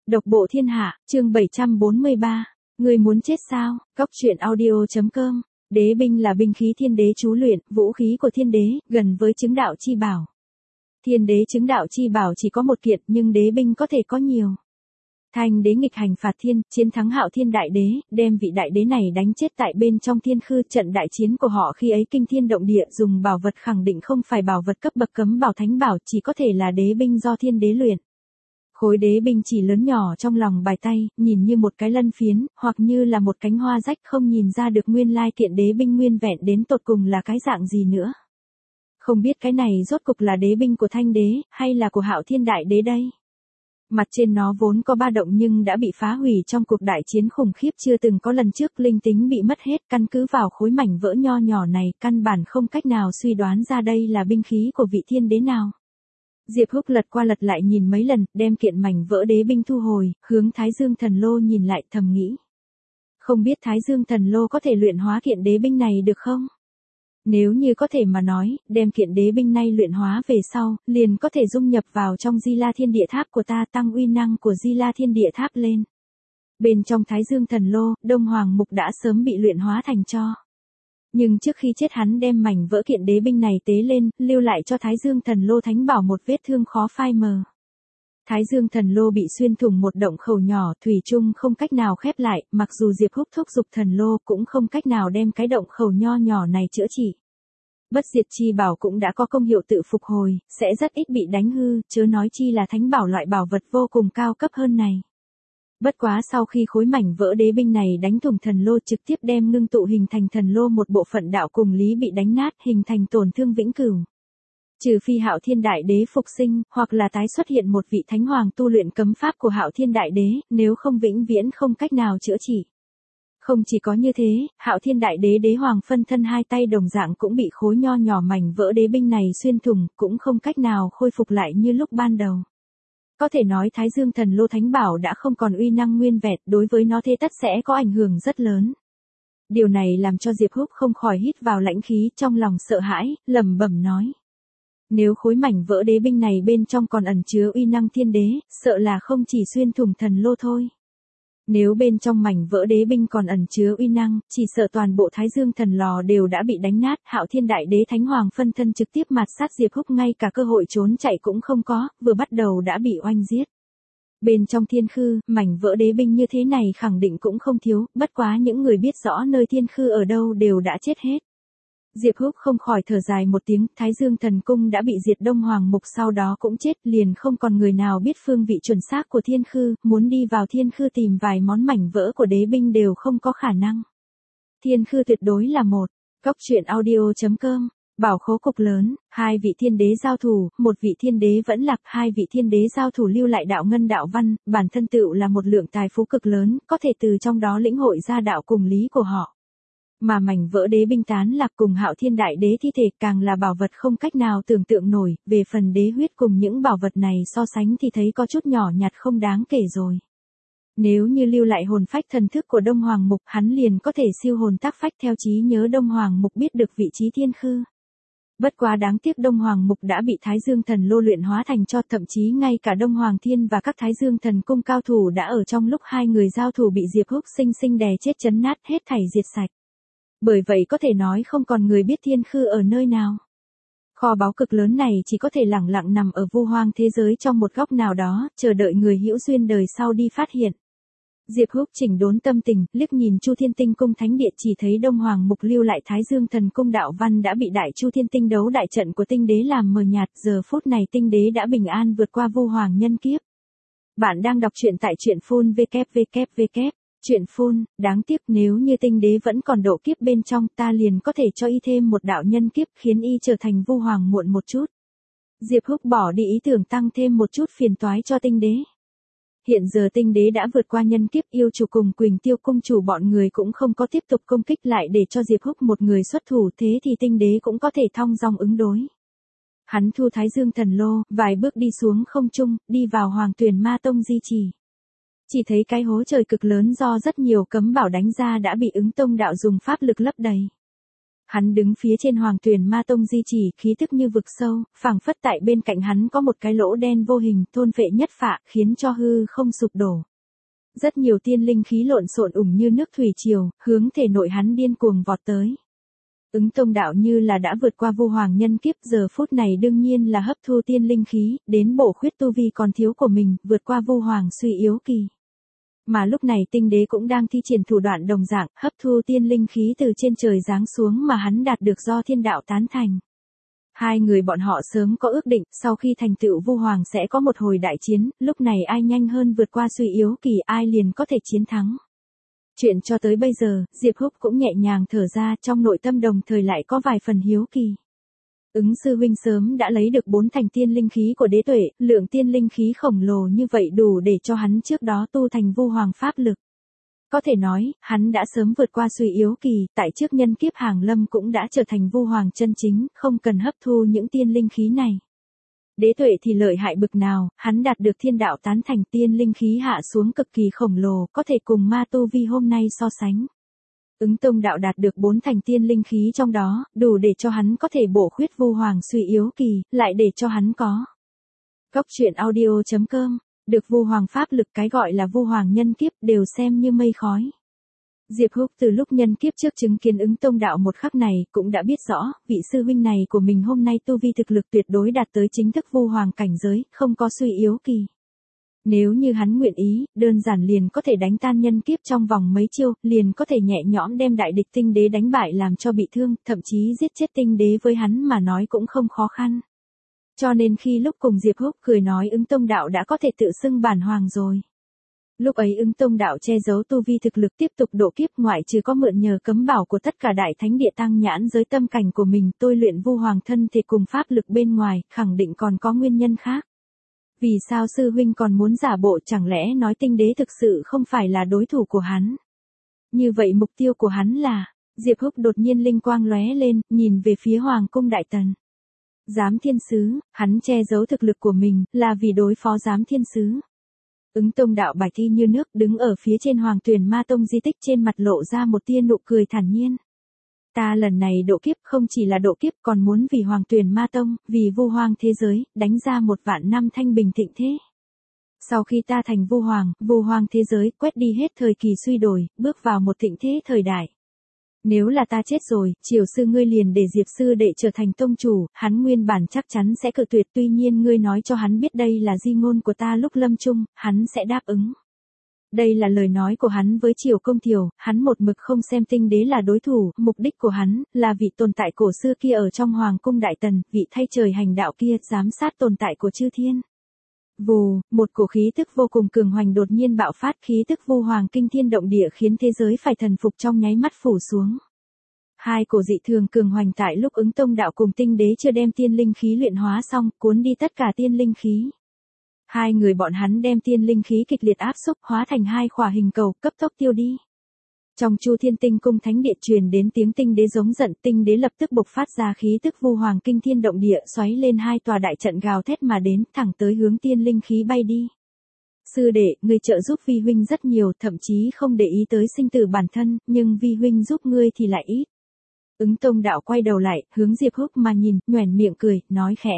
Độc bộ thiên hạ, chương 743. Người muốn chết sao? Cóc truyện audio.com. Đế binh là binh khí thiên đế chú luyện, vũ khí của thiên đế, gần với chứng đạo chi bảo. Thiên đế chứng đạo chi bảo chỉ có một kiện, nhưng đế binh có thể có nhiều. Thanh đế nghịch hành phạt thiên, chiến thắng Hạo Thiên đại đế, đem vị đại đế này đánh chết tại bên trong thiên khư. Trận đại chiến của họ khi ấy kinh thiên động địa, dùng bảo vật khẳng định không phải bảo vật cấp bậc cấm bảo thánh bảo, chỉ có thể là đế binh do thiên đế luyện. Khối đế binh chỉ lớn nhỏ trong lòng bài tay, nhìn như một cái lân phiến, hoặc như là một cánh hoa rách, không nhìn ra được nguyên lai kiện đế binh nguyên vẹn đến tột cùng là cái dạng gì nữa. Không biết cái này rốt cục là đế binh của Thanh đế, hay là của Hạo Thiên đại đế đây? Mặt trên nó vốn có ba động nhưng đã bị phá hủy trong cuộc đại chiến khủng khiếp chưa từng có lần trước, linh tính bị mất hết. Căn cứ vào khối mảnh vỡ nho nhỏ này, căn bản không cách nào suy đoán ra đây là binh khí của vị thiên đế nào. Diệp Húc lật qua lật lại nhìn mấy lần, đem kiện mảnh vỡ đế binh thu hồi, hướng Thái Dương Thần Lô nhìn lại, thầm nghĩ. Không biết Thái Dương Thần Lô có thể luyện hóa kiện đế binh này được không? Nếu như có thể mà nói, đem kiện đế binh này luyện hóa về sau, liền có thể dung nhập vào trong Di La Thiên Địa Tháp của ta, tăng uy năng của Di La Thiên Địa Tháp lên. Bên trong Thái Dương Thần Lô, Đông Hoàng Mục đã sớm bị luyện hóa thành tro. Nhưng trước khi chết hắn đem mảnh vỡ kiện đế binh này tế lên, lưu lại cho Thái Dương Thần Lô Thánh Bảo một vết thương khó phai mờ. Thái Dương Thần Lô bị xuyên thủng một động khẩu nhỏ, thủy chung không cách nào khép lại, mặc dù Diệp Húc thúc giục thần lô cũng không cách nào đem cái động khẩu nho nhỏ này chữa trị. Bất diệt chi bảo cũng đã có công hiệu tự phục hồi, sẽ rất ít bị đánh hư, chớ nói chi là thánh bảo loại bảo vật vô cùng cao cấp hơn này. Bất quá sau khi khối mảnh vỡ đế binh này đánh thủng thần lô, trực tiếp đem ngưng tụ hình thành thần lô một bộ phận đạo cùng lý bị đánh nát, hình thành tổn thương vĩnh cửu. Trừ phi Hạo Thiên đại đế phục sinh, hoặc là tái xuất hiện một vị thánh hoàng tu luyện cấm pháp của Hạo Thiên đại đế, nếu không vĩnh viễn không cách nào chữa trị. Không chỉ có như thế, Hạo Thiên đại đế đế hoàng phân thân hai tay đồng dạng cũng bị khối nho nhỏ mảnh vỡ đế binh này xuyên thủng, cũng không cách nào khôi phục lại như lúc ban đầu. Có thể nói Thái Dương Thần Lô Thánh Bảo đã không còn uy năng nguyên vẹn, đối với nó thế tất sẽ có ảnh hưởng rất lớn. Điều này làm cho Diệp Húc không khỏi hít vào lãnh khí, trong lòng sợ hãi, lẩm bẩm nói. Nếu khối mảnh vỡ đế binh này bên trong còn ẩn chứa uy năng thiên đế, sợ là không chỉ xuyên thủng thần lô thôi. Nếu bên trong mảnh vỡ đế binh còn ẩn chứa uy năng, chỉ sợ toàn bộ Thái Dương Thần Lò đều đã bị đánh nát. Hạo Thiên đại đế thánh hoàng phân thân trực tiếp mạt sát Diệp Húc, ngay cả cơ hội trốn chạy cũng không có, vừa bắt đầu đã bị oanh giết. Bên trong thiên khư, mảnh vỡ đế binh như thế này khẳng định cũng không thiếu, bất quá những người biết rõ nơi thiên khư ở đâu đều đã chết hết. Diệp Húc không khỏi thở dài một tiếng, Thái Dương Thần Cung đã bị diệt, Đông Hoàng Mục sau đó cũng chết, liền không còn người nào biết phương vị chuẩn xác của thiên khư, muốn đi vào thiên khư tìm vài món mảnh vỡ của đế binh đều không có khả năng. Thiên khư tuyệt đối là một. Cóc truyện audio.com. Bảo khố cục lớn, hai vị thiên đế giao thủ, một vị thiên đế vẫn lạc, hai vị thiên đế giao thủ lưu lại đạo ngân đạo văn, bản thân tựu là một lượng tài phú cực lớn, có thể từ trong đó lĩnh hội ra đạo cùng lý của họ. Mà mảnh vỡ đế binh tán lạc cùng Hạo Thiên đại đế thi thể càng là bảo vật không cách nào tưởng tượng nổi, về phần đế huyết cùng những bảo vật này so sánh thì thấy có chút nhỏ nhặt không đáng kể rồi. Nếu như lưu lại hồn phách thần thức của Đông Hoàng Mục, hắn liền có thể siêu hồn tác phách theo trí nhớ Đông Hoàng Mục biết được vị trí thiên khư. Bất quá đáng tiếc Đông Hoàng Mục đã bị Thái Dương Thần Lô luyện hóa thành tro, thậm chí ngay cả Đông Hoàng Thiên và các Thái Dương Thần Cung cao thủ đã ở trong lúc hai người giao thủ bị Diệp Húc sinh sinh đè chết chấn nát, hết thảy diệt sạch. Bởi vậy có thể nói không còn người biết thiên khư ở nơi nào. Kho báu cực lớn này chỉ có thể lẳng lặng nằm ở vu hoang thế giới trong một góc nào đó, chờ đợi người hữu duyên đời sau đi phát hiện. Diệp Húc chỉnh đốn tâm tình, liếc nhìn Chu Thiên Tinh Cung thánh địa, chỉ thấy Đông Hoàng Mục lưu lại Thái Dương Thần Cung đạo văn đã bị Đại Chu Thiên Tinh đấu đại trận của tinh đế làm mờ nhạt, giờ phút này tinh đế đã bình an vượt qua vu hoàng nhân kiếp. Bạn đang đọc truyện tại truyện phun www. Chuyện phun, đáng tiếc nếu như tinh đế vẫn còn độ kiếp bên trong, ta liền có thể cho y thêm một đạo nhân kiếp, khiến y trở thành vu hoàng muộn một chút. Diệp Húc bỏ đi ý tưởng tăng thêm một chút phiền toái cho tinh đế. Hiện giờ tinh đế đã vượt qua nhân kiếp, yêu chủ cùng Quỳnh Tiêu cung chủ bọn người cũng không có tiếp tục công kích lại để cho Diệp Húc một người xuất thủ, thế thì tinh đế cũng có thể thong dong ứng đối. Hắn thu Thái Dương Thần Lô, vài bước đi xuống không trung, đi vào Hoàng Tuyền Ma Tông di trì. Chỉ thấy cái hố trời cực lớn do rất nhiều cấm bảo đánh ra đã bị Ứng Tông đạo dùng pháp lực lấp đầy. Hắn đứng phía trên hoàng tuyền ma tông di chỉ, khí tức như vực sâu, phảng phất tại bên cạnh hắn có một cái lỗ đen vô hình, thôn phệ nhất phạ, khiến cho hư không sụp đổ. Rất nhiều tiên linh khí lộn xộn như nước thủy triều, hướng thể nội hắn điên cuồng vọt tới. Ứng Tông đạo như là đã vượt qua vô hoàng nhân kiếp, giờ phút này đương nhiên là hấp thu tiên linh khí, đến bổ khuyết tu vi còn thiếu của mình, vượt qua vô hoàng suy yếu kỳ. Mà lúc này tinh đế cũng đang thi triển thủ đoạn đồng dạng, hấp thu tiên linh khí từ trên trời giáng xuống mà hắn đạt được do thiên đạo tán thành. Hai người bọn họ sớm có ước định, sau khi thành tựu vô hoàng sẽ có một hồi đại chiến, lúc này ai nhanh hơn vượt qua suy yếu kỳ ai liền có thể chiến thắng. Chuyện cho tới bây giờ, Diệp Húc cũng nhẹ nhàng thở ra, trong nội tâm đồng thời lại có vài phần hiếu kỳ. Ứng sư huynh sớm đã lấy được 4 thành tiên linh khí của đế tuệ, lượng tiên linh khí khổng lồ như vậy đủ để cho hắn trước đó tu thành vô hoàng pháp lực. Có thể nói, hắn đã sớm vượt qua suy yếu kỳ, tại trước nhân kiếp hàng lâm cũng đã trở thành vô hoàng chân chính, không cần hấp thu những tiên linh khí này. Đế tuệ thì lợi hại bực nào, hắn đạt được thiên đạo tán thành, tiên linh khí hạ xuống cực kỳ khổng lồ, có thể cùng ma tu vi hôm nay so sánh. Ứng Tông đạo đạt được 4 thành tiên linh khí trong đó, đủ để cho hắn có thể bổ khuyết vô hoàng suy yếu kỳ, lại để cho hắn có. Góc truyện audio.com, được vô hoàng pháp lực, cái gọi là vô hoàng nhân kiếp đều xem như mây khói. Diệp Húc từ lúc nhân kiếp trước chứng kiến Ứng Tông đạo một khắc này, cũng đã biết rõ, vị sư huynh này của mình hôm nay tu vi thực lực tuyệt đối đạt tới chính thức vô hoàng cảnh giới, không có suy yếu kỳ. Nếu như hắn nguyện ý, đơn giản liền có thể đánh tan nhân kiếp trong vòng mấy chiêu, liền có thể nhẹ nhõm đem đại địch tinh đế đánh bại làm cho bị thương, thậm chí giết chết tinh đế với hắn mà nói cũng không khó khăn. Cho nên khi lúc cùng Diệp Húc cười nói Ứng Tông đạo đã có thể tự xưng bản hoàng rồi. Lúc ấy Ứng Tông đạo che giấu tu vi thực lực tiếp tục độ kiếp, ngoại trừ có mượn nhờ cấm bảo của tất cả đại thánh địa tăng nhãn giới tâm cảnh của mình tôi luyện vô hoàng thân thể cùng pháp lực bên ngoài, khẳng định còn có nguyên nhân khác. Vì sao sư huynh còn muốn giả bộ, chẳng lẽ nói tinh đế thực sự không phải là đối thủ của hắn? Như vậy mục tiêu của hắn là, Diệp Húc đột nhiên linh quang lóe lên, nhìn về phía Hoàng cung Đại Tần. Giám thiên sứ, hắn che giấu thực lực của mình, là vì đối phó giám thiên sứ. Ứng Tông đạo bài thi như nước, đứng ở phía trên Hoàng Tuyền Ma Tông di tích, trên mặt lộ ra một tia nụ cười thản nhiên. Ta lần này độ kiếp không chỉ là độ kiếp, còn muốn vì Hoàng Tuyền Ma Tông, vì vô hoàng thế giới, đánh ra 1 vạn năm thanh bình thịnh thế. Sau khi ta thành vô hoàng thế giới, quét đi hết thời kỳ suy đổi, bước vào một thịnh thế thời đại. Nếu là ta chết rồi, Triều sư ngươi liền để Diệp sư đệ trở thành tông chủ, hắn nguyên bản chắc chắn sẽ cự tuyệt, tuy nhiên ngươi nói cho hắn biết đây là di ngôn của ta lúc lâm chung, hắn sẽ đáp ứng. Đây là lời nói của hắn với Triều Công Thiều, hắn một mực không xem tinh đế là đối thủ, mục đích của hắn, là vị tồn tại cổ xưa kia ở trong Hoàng cung Đại Tần, vị thay trời hành đạo kia, giám sát tồn tại của chư thiên. Vù, một cổ khí tức vô cùng cường hoành đột nhiên bạo phát, khí tức vô hoàng kinh thiên động địa khiến thế giới phải thần phục trong nháy mắt phủ xuống. Hai cổ dị thường cường hoành tại lúc Ứng Tông đạo cùng tinh đế chưa đem tiên linh khí luyện hóa xong, cuốn đi tất cả tiên linh khí. Hai người bọn hắn đem tiên linh khí kịch liệt áp xúc, hóa thành 2 khỏa hình cầu, cấp tốc tiêu đi. Trong Chu Thiên Tinh cung thánh địa truyền đến tiếng tinh đế giống giận, tinh đế lập tức bộc phát ra khí tức vô hoàng kinh thiên động địa, xoáy lên 2 tòa đại trận gào thét mà đến, thẳng tới hướng tiên linh khí bay đi. Sư đệ, ngươi trợ giúp vi huynh rất nhiều, thậm chí không để ý tới sinh tử bản thân, nhưng vi huynh giúp ngươi thì lại ít. Ứng Tông đạo quay đầu lại, hướng Diệp Húc mà nhìn, nhoẻn miệng cười, nói khẽ.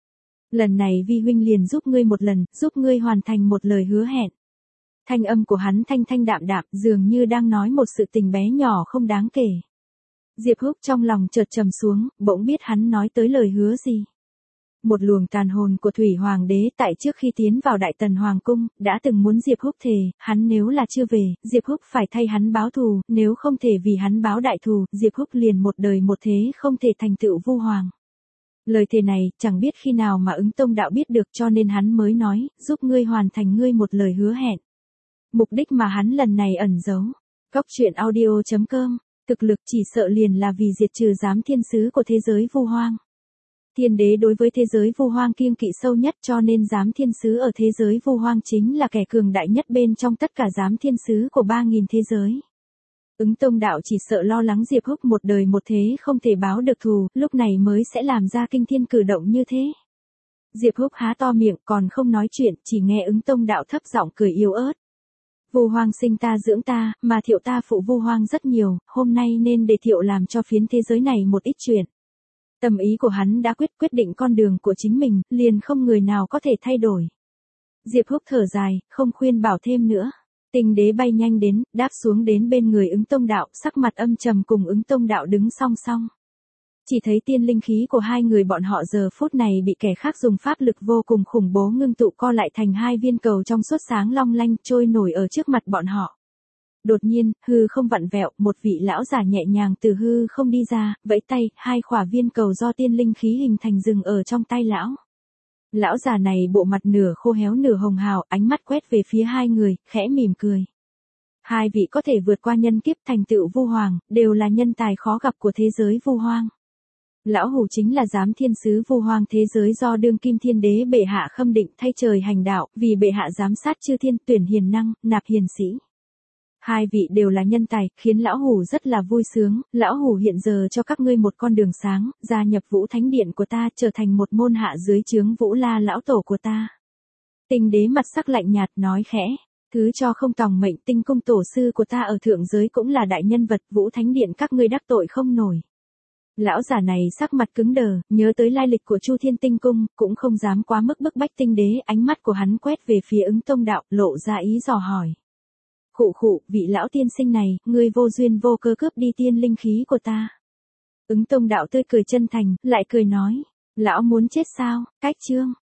Lần này vi huynh liền giúp ngươi một lần, giúp ngươi hoàn thành một lời hứa hẹn. Thanh âm của hắn thanh thanh đạm đạm, dường như đang nói một sự tình bé nhỏ không đáng kể. Diệp Húc trong lòng chợt trầm xuống, bỗng biết hắn nói tới lời hứa gì. Một luồng tàn hồn của Thủy Hoàng đế tại trước khi tiến vào Đại Tần Hoàng cung, đã từng muốn Diệp Húc thề, hắn nếu là chưa về, Diệp Húc phải thay hắn báo thù, nếu không thể vì hắn báo đại thù, Diệp Húc liền một đời một thế không thể thành tựu vô hoàng. Lời thề này, chẳng biết khi nào mà Ứng Tông đạo biết được, cho nên hắn mới nói, giúp ngươi hoàn thành ngươi một lời hứa hẹn. Mục đích mà hắn lần này ẩn giấu. Góc truyện audio.com, thực lực chỉ sợ liền là vì diệt trừ giám thiên sứ của thế giới vô hoang. Thiên đế đối với thế giới vô hoang kiêng kỵ sâu nhất, cho nên giám thiên sứ ở thế giới vô hoang chính là kẻ cường đại nhất bên trong tất cả giám thiên sứ của 3.000 thế giới. Ứng Tông đạo chỉ sợ lo lắng Diệp Húc một đời một thế không thể báo được thù, lúc này mới sẽ làm ra kinh thiên cử động như thế. Diệp Húc há to miệng còn không nói chuyện, chỉ nghe Ứng Tông đạo thấp giọng cười yếu ớt. Vu Hoang sinh ta dưỡng ta, mà Thiệu ta phụ Vu Hoang rất nhiều, hôm nay nên để Thiệu làm cho phiến thế giới này một ít chuyện. Tâm ý của hắn đã quyết định con đường của chính mình, liền không người nào có thể thay đổi. Diệp Húc thở dài, không khuyên bảo thêm nữa. Tinh đế bay nhanh đến, đáp xuống đến bên người Ứng Tông Đạo, sắc mặt âm trầm cùng Ứng Tông Đạo đứng song song. Chỉ thấy tiên linh khí của hai người bọn họ giờ phút này bị kẻ khác dùng pháp lực vô cùng khủng bố ngưng tụ co lại thành hai viên cầu trong suốt sáng long lanh trôi nổi ở trước mặt bọn họ. Đột nhiên, hư không vặn vẹo, một vị lão giả nhẹ nhàng từ hư không đi ra, vẫy tay, hai khỏa viên cầu do tiên linh khí hình thành rừng ở trong tay lão. Lão già này bộ mặt nửa khô héo nửa hồng hào, ánh mắt quét về phía hai người, khẽ mỉm cười. Hai vị có thể vượt qua nhân kiếp thành tựu Vu Hoàng, đều là nhân tài khó gặp của thế giới Vu Hoang. Lão Hủ chính là giám thiên sứ Vu Hoang thế giới do đương kim thiên đế bệ hạ khâm định thay trời hành đạo, vì bệ hạ giám sát chư thiên tuyển hiền năng, nạp hiền sĩ. Hai vị đều là nhân tài, khiến lão Hủ rất là vui sướng, lão Hủ hiện giờ cho các ngươi một con đường sáng, gia nhập Vũ Thánh Điện của ta, trở thành một môn hạ dưới trướng Vũ La lão tổ của ta. Tinh đế mặt sắc lạnh nhạt nói khẽ, thứ cho không tòng mệnh, Tinh cung tổ sư của ta ở thượng giới cũng là đại nhân vật, Vũ Thánh Điện các ngươi đắc tội không nổi. Lão giả này sắc mặt cứng đờ, nhớ tới lai lịch của Chu Thiên Tinh cung, cũng không dám quá mức bức bách Tinh đế, ánh mắt của hắn quét về phía Ứng Tông Đạo, lộ ra ý dò hỏi. Khụ, vị lão tiên sinh này, ngươi vô duyên vô cơ cướp đi tiên linh khí của ta. Ứng Tông Đạo tươi cười chân thành, lại cười nói, lão muốn chết sao, cách chương.